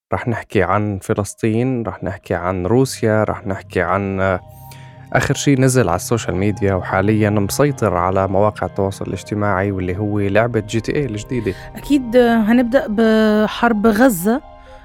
رح نحكي عن فلسطين، رح نحكي عن روسيا، رح نحكي عن آخر شي نزل على السوشيال ميديا وحاليا مسيطر على مواقع التواصل الاجتماعي، واللي هو لعبة GTA الجديدة. أكيد هنبدأ بحرب غزة.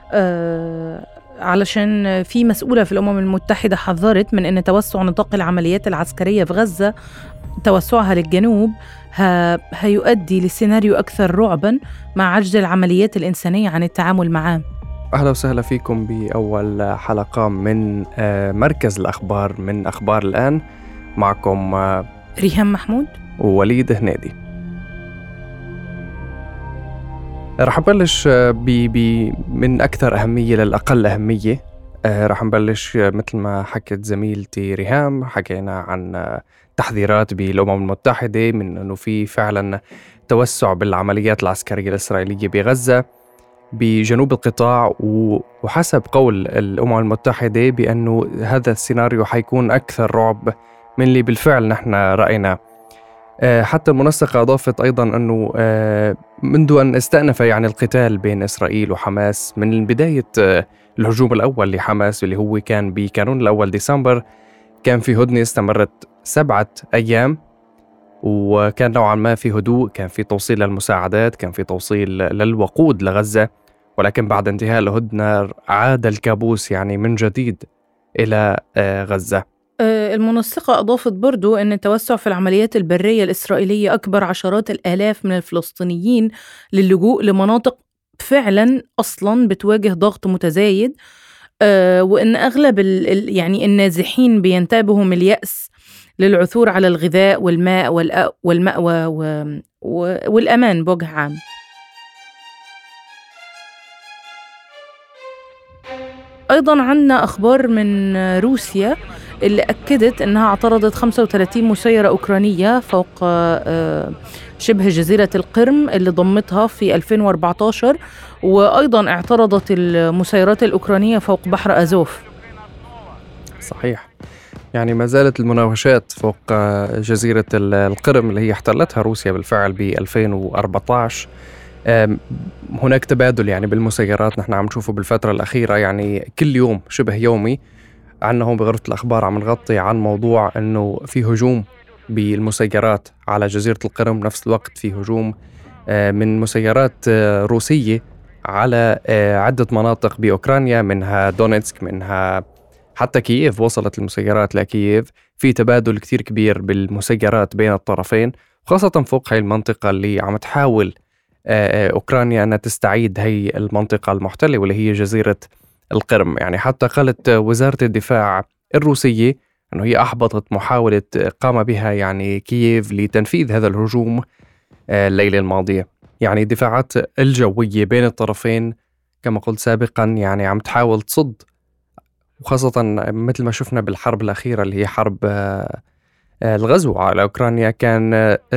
علشان في مسؤولة في الأمم المتحدة حذرت من أن توسع نطاق العمليات العسكرية في غزة، توسعها للجنوب هيؤدي لسيناريو أكثر رعباً مع عجز العمليات الإنسانية عن التعامل معه. أهلا وسهلا فيكم بأول حلقة من مركز الأخبار من أخبار الآن. معكم ريهام محمود ووليد هنيدي. رح نبلش من أكثر أهمية للأقل أهمية. رح نبلش مثل ما حكت زميلتي ريهام، حكينا عن تحذيرات بالأمم المتحدة من أنه في فعلا توسع بالعمليات العسكرية الإسرائيلية بغزة بجنوب القطاع، وحسب قول الأمم المتحدة بأنه هذا السيناريو حيكون أكثر رعب من اللي بالفعل نحن رأينا. حتى المنسقة أضافت أيضا أنه منذ أن استأنف يعني القتال بين إسرائيل وحماس من بداية الهجوم الأول لحماس اللي هو كان بكانون الأول ديسمبر، كان في هدنة استمرت 7 أيام، وكان نوعا ما في هدوء، كان في توصيل للمساعدات، كان في توصيل للوقود لغزة. ولكن بعد انتهاء الهدنة عاد الكابوس يعني من جديد إلى غزة. المنسقة أضافت برضو أن التوسع في العمليات البرية الإسرائيلية أكبر عشرات الآلاف من الفلسطينيين للجوء لمناطق فعلا أصلا بتواجه ضغط متزايد، وأن أغلب يعني النازحين بينتابهم اليأس للعثور على الغذاء والماء والمأوى والأمان بوجه عام. أيضا عنا أخبار من روسيا اللي أكدت أنها اعترضت 35 مسيرة أوكرانية فوق شبه جزيرة القرم اللي ضمتها في 2014، وأيضا اعترضت المسيرات الأوكرانية فوق بحر أزوف. صحيح، يعني ما زالت المناوشات فوق جزيرة القرم اللي هي احتلتها روسيا بالفعل ب 2014. هناك تبادل يعني بالمسيرات، نحن عم نشوفه بالفترة الأخيرة، يعني كل يوم شبه يومي عنا هون بغرفة الأخبار عم نغطي عن موضوع أنه في هجوم بالمسيرات على جزيرة القرم. نفس الوقت في هجوم من مسيرات روسية على عدة مناطق بأوكرانيا، منها دونيتسك، منها حتى كييف. وصلت المسيرات لكييف. في تبادل كتير كبير بالمسيرات بين الطرفين، خاصة فوق هاي المنطقة اللي عم تحاول أوكرانيا أن تستعيد هي المنطقة المحتلة واللي هي جزيرة القرم. يعني حتى قالت وزارة الدفاع الروسية أنه هي أحبطت محاولة قام بها يعني كييف لتنفيذ هذا الهجوم الليلة الماضية. يعني الدفاعات الجوية بين الطرفين كما قلت سابقا يعني عم تحاول تصد، وخاصة مثل ما شفنا بالحرب الأخيرة اللي هي حرب الغزو على أوكرانيا، كان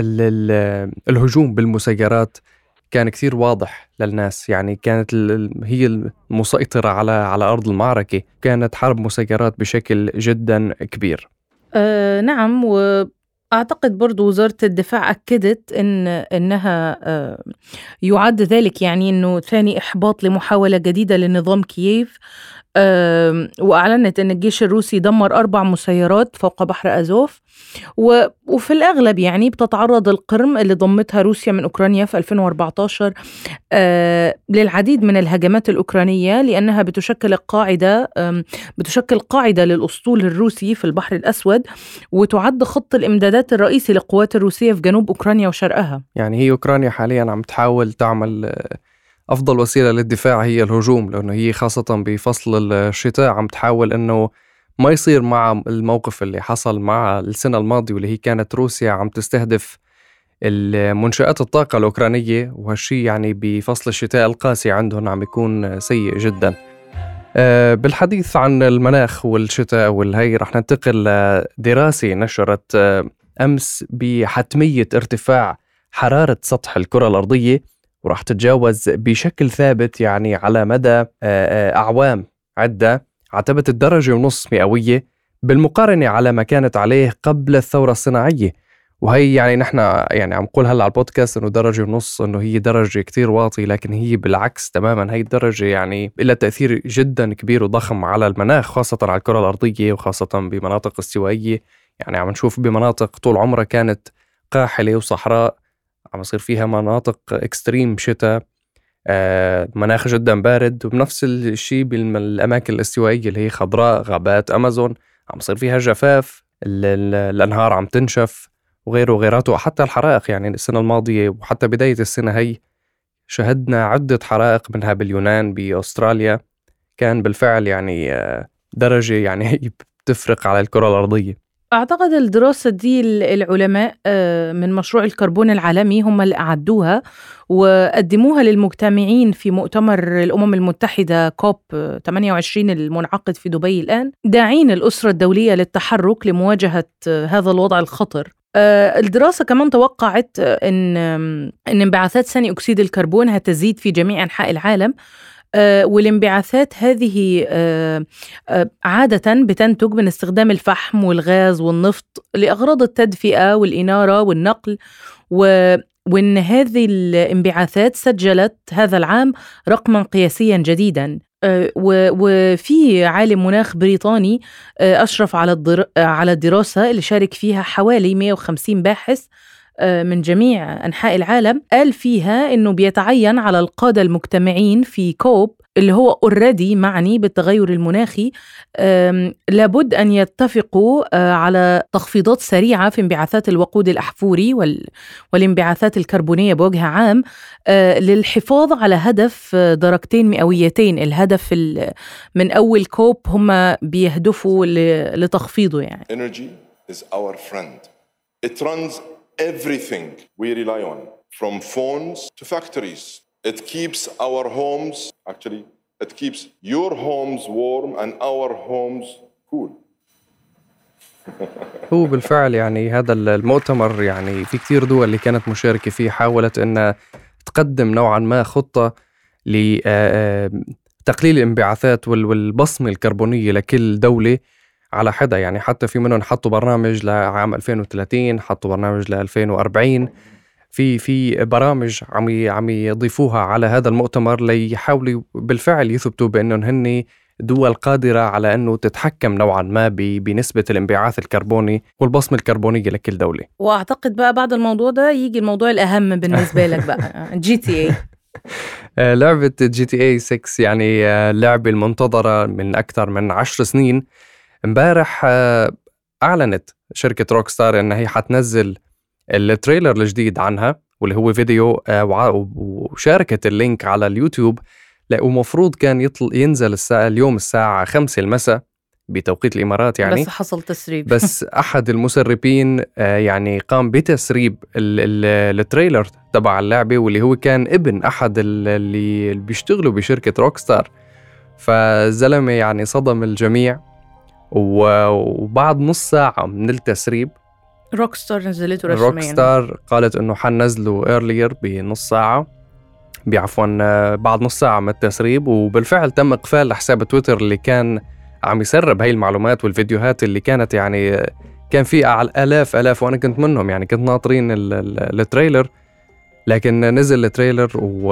الهجوم بالمسيرات كان كثير واضح للناس. يعني كانت هي المسيطرة على أرض المعركة، كانت حرب مسيرات بشكل جدا كبير. نعم، وأعتقد برضو وزارة الدفاع أكدت إنها يعد ذلك يعني إنه ثاني إحباط لمحاولة جديدة لنظام كييف. وأعلنت أن الجيش الروسي دمر 4 مسيرات فوق بحر أزوف، وفي الأغلب يعني بتتعرض القرم اللي ضمتها روسيا من أوكرانيا في 2014 للعديد من الهجمات الأوكرانية، لأنها بتشكل قاعدة للأسطول الروسي في البحر الأسود، وتعد خط الإمدادات الرئيسي للقوات الروسية في جنوب أوكرانيا وشرقها. يعني هي أوكرانيا حاليا عم تحاول تعمل أفضل وسيلة للدفاع هي الهجوم، لأنه هي خاصة بفصل الشتاء عم تحاول أنه ما يصير مع الموقف اللي حصل مع السنة الماضية واللي هي كانت روسيا عم تستهدف المنشآت الطاقة الأوكرانية، وهالشي يعني بفصل الشتاء القاسي عندهم عم يكون سيء جدا. بالحديث عن المناخ والشتاء والهي رح ننتقل لدراسة نشرت أمس بحتمية ارتفاع حرارة سطح الكرة الأرضية، ورح تتجاوز بشكل ثابت يعني على مدى أعوام عدة، عتبت 1.5 درجة مئوية بالمقارنة على ما كانت عليه قبل الثورة الصناعية. وهي يعني نحن يعني عم نقول هلا على البودكاست انه 1.5 درجة، انه هي درجة كتير واطي، لكن هي بالعكس تماما. هي الدرجة يعني لها تأثير جدا كبير وضخم على المناخ، خاصة على الكرة الأرضية وخاصة بمناطق استوائية. يعني عم نشوف بمناطق طول عمرها كانت قاحلة وصحراء عم يصير فيها مناطق اكستريم شتاء، مناخ جدا بارد. وبنفس الشيء بالأماكن الاستوائية اللي هي خضراء، غابات أمازون عم يصير فيها جفاف، الأنهار عم تنشف وغيره وغيراته. وحتى الحرائق، يعني السنة الماضية وحتى بداية السنة هي شهدنا عدة حرائق، منها باليونان، بأستراليا. كان بالفعل يعني درجة يعني هي بتفرق على الكرة الأرضية. أعتقد الدراسة دي العلماء من مشروع الكربون العالمي هم اللي أعدوها وقدموها للمجتمعين في مؤتمر الأمم المتحدة كوب 28 المنعقد في دبي الآن، داعين الأسرة الدولية للتحرك لمواجهة هذا الوضع الخطر. الدراسة كمان توقعت إن انبعاثات ثاني أكسيد الكربون هتزيد في جميع أنحاء العالم، والانبعاثات هذه عادة بتنتج من استخدام الفحم والغاز والنفط لأغراض التدفئة والإنارة والنقل، وإن هذه الانبعاثات سجلت هذا العام رقما قياسيا جديدا. وفي عالم مناخ بريطاني أشرف على الدراسة اللي شارك فيها حوالي 150 باحث من جميع أنحاء العالم، قال فيها إنه بيتعين على القادة المجتمعين في كوب اللي هو أوريدي معني بالتغير المناخي لابد أن يتفقوا على تخفيضات سريعة في انبعاثات الوقود الأحفوري والانبعاثات الكربونية بوجه عام للحفاظ على هدف 2 درجات مئوية. الهدف من أول كوب هم بيهدفوا لتخفيضه. يعني Energy is our friend. It runs everything we rely on, from phones to factories. It keeps our homes, actually, it keeps your homes warm and our homes cool. هو بالفعل يعني هذا المؤتمر يعني في كتير دول اللي كانت مشاركة فيه حاولت أن تقدم نوعا ما خطة لتقليل الانبعاثات والبصمة الكربونية لكل دولة على حدة. يعني حتى في منهم حطوا برنامج لعام 2030، حطوا برنامج ل 2040. في برامج عم يضيفوها على هذا المؤتمر ليحاولوا بالفعل يثبتوا بأنهم هن دول قادرة على أنه تتحكم نوعا ما بنسبة الانبعاث الكربوني والبصمة الكربونية لكل دولة. وأعتقد بقى بعد الموضوع ده يجي الموضوع الأهم بالنسبة لك بقى GTA. لعبة GTA 6 يعني لعبة المنتظرة من أكثر من 10 سنين. امبارح أعلنت شركة روكستار أنها هي حتنزل التريلر الجديد عنها، واللي هو فيديو، وشاركت اللينك على اليوتيوب. ومفروض كان ينزل اليوم الساعة 5 المساء بتوقيت الإمارات يعني، بس حصل تسريب. بس أحد المسربين يعني قام بتسريب التريلر تبع اللعبة، واللي هو كان ابن أحد اللي بيشتغلوا بشركة روكستار. فالزلمة يعني صدم الجميع. وبعد نص ساعة من التسريب روكستار نزلته رسميا. روكستار قالت انه حننزله ايرلير بنص ساعة، بعد نص ساعة من التسريب. وبالفعل تم اقفال حساب تويتر اللي كان عم يسرب هاي المعلومات والفيديوهات اللي كانت يعني كان في آلاف وانا كنت منهم. يعني كنت ناطرين التريلر، لكن نزل التريلر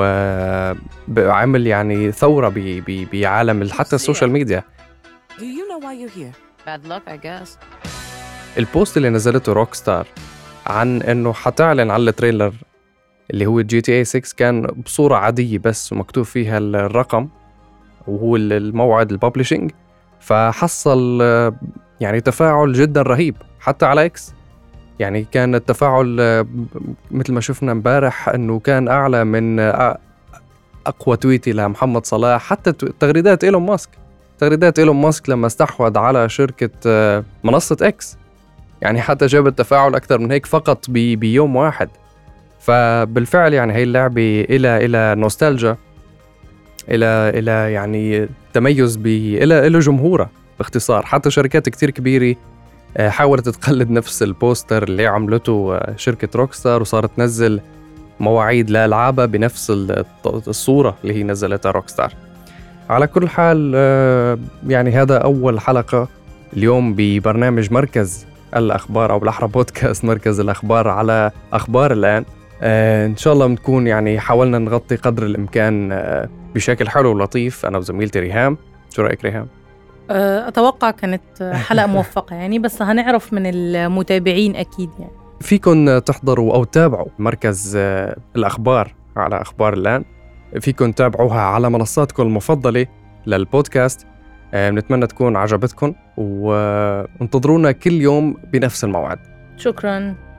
وعمل يعني ثورة بعالم حتى السوشيال ميديا. Do you know why you're here? Bad luck, I guess. البوست اللي نزلته روكستار عن انه حتعلن على التريلر اللي هو GTA 6 كان بصورة عادية بس، ومكتوب فيها الرقم وهو الموعد الببلشنج. فحصل يعني تفاعل جدا رهيب حتى على اكس. يعني كان التفاعل مثل ما شفنا امبارح انه كان اعلى من اقوى تويتي لمحمد صلاح. حتى تغريدات إيلون ماسك لما استحوذ على شركة منصة اكس، يعني حتى جاب التفاعل أكثر من هيك فقط بيوم واحد. فبالفعل يعني هاي اللعبة إلى نوستالجيا، إلى يعني تميز إلى جمهورة باختصار. حتى شركات كتير كبيرة حاولت تقلد نفس البوستر اللي عملته شركة روكستار، وصارت تنزل مواعيد لألعابها بنفس الصورة اللي هي نزلتها روكستار. على كل حال يعني هذا أول حلقة اليوم ببرنامج مركز الأخبار، أو بالأحرى بودكاست مركز الأخبار على أخبار الآن. إن شاء الله بنكون يعني حاولنا نغطي قدر الإمكان بشكل حلو ولطيف، أنا وزميلتي ريهام. شو رأيك ريهام؟ أتوقع كانت حلقة موفقة يعني، بس هنعرف من المتابعين أكيد يعني. فيكن تحضروا أو تتابعوا مركز الأخبار على أخبار الآن، فيكن تتابعوها على منصاتكم المفضلة للبودكاست. بنتمنى تكون عجبتكم، وانتظرونا كل يوم بنفس الموعد. شكراً.